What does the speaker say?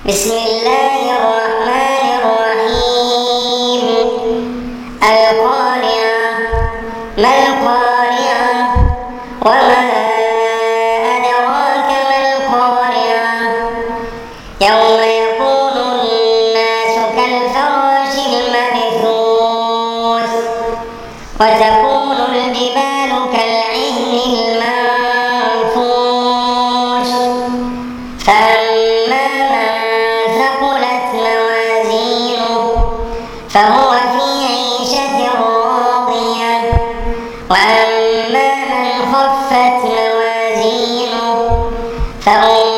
بسم الله الرحمن الرحيم. القارعة. ما القارعة؟ وما أدراك ما القارعة؟ يوم يكون الناس كالفراش المبثوث وتكون الجبال كالعهن المنفوش فأما من ثقلت موازينه فهو في عيشة راضية وأما من خفت موازينه فأمه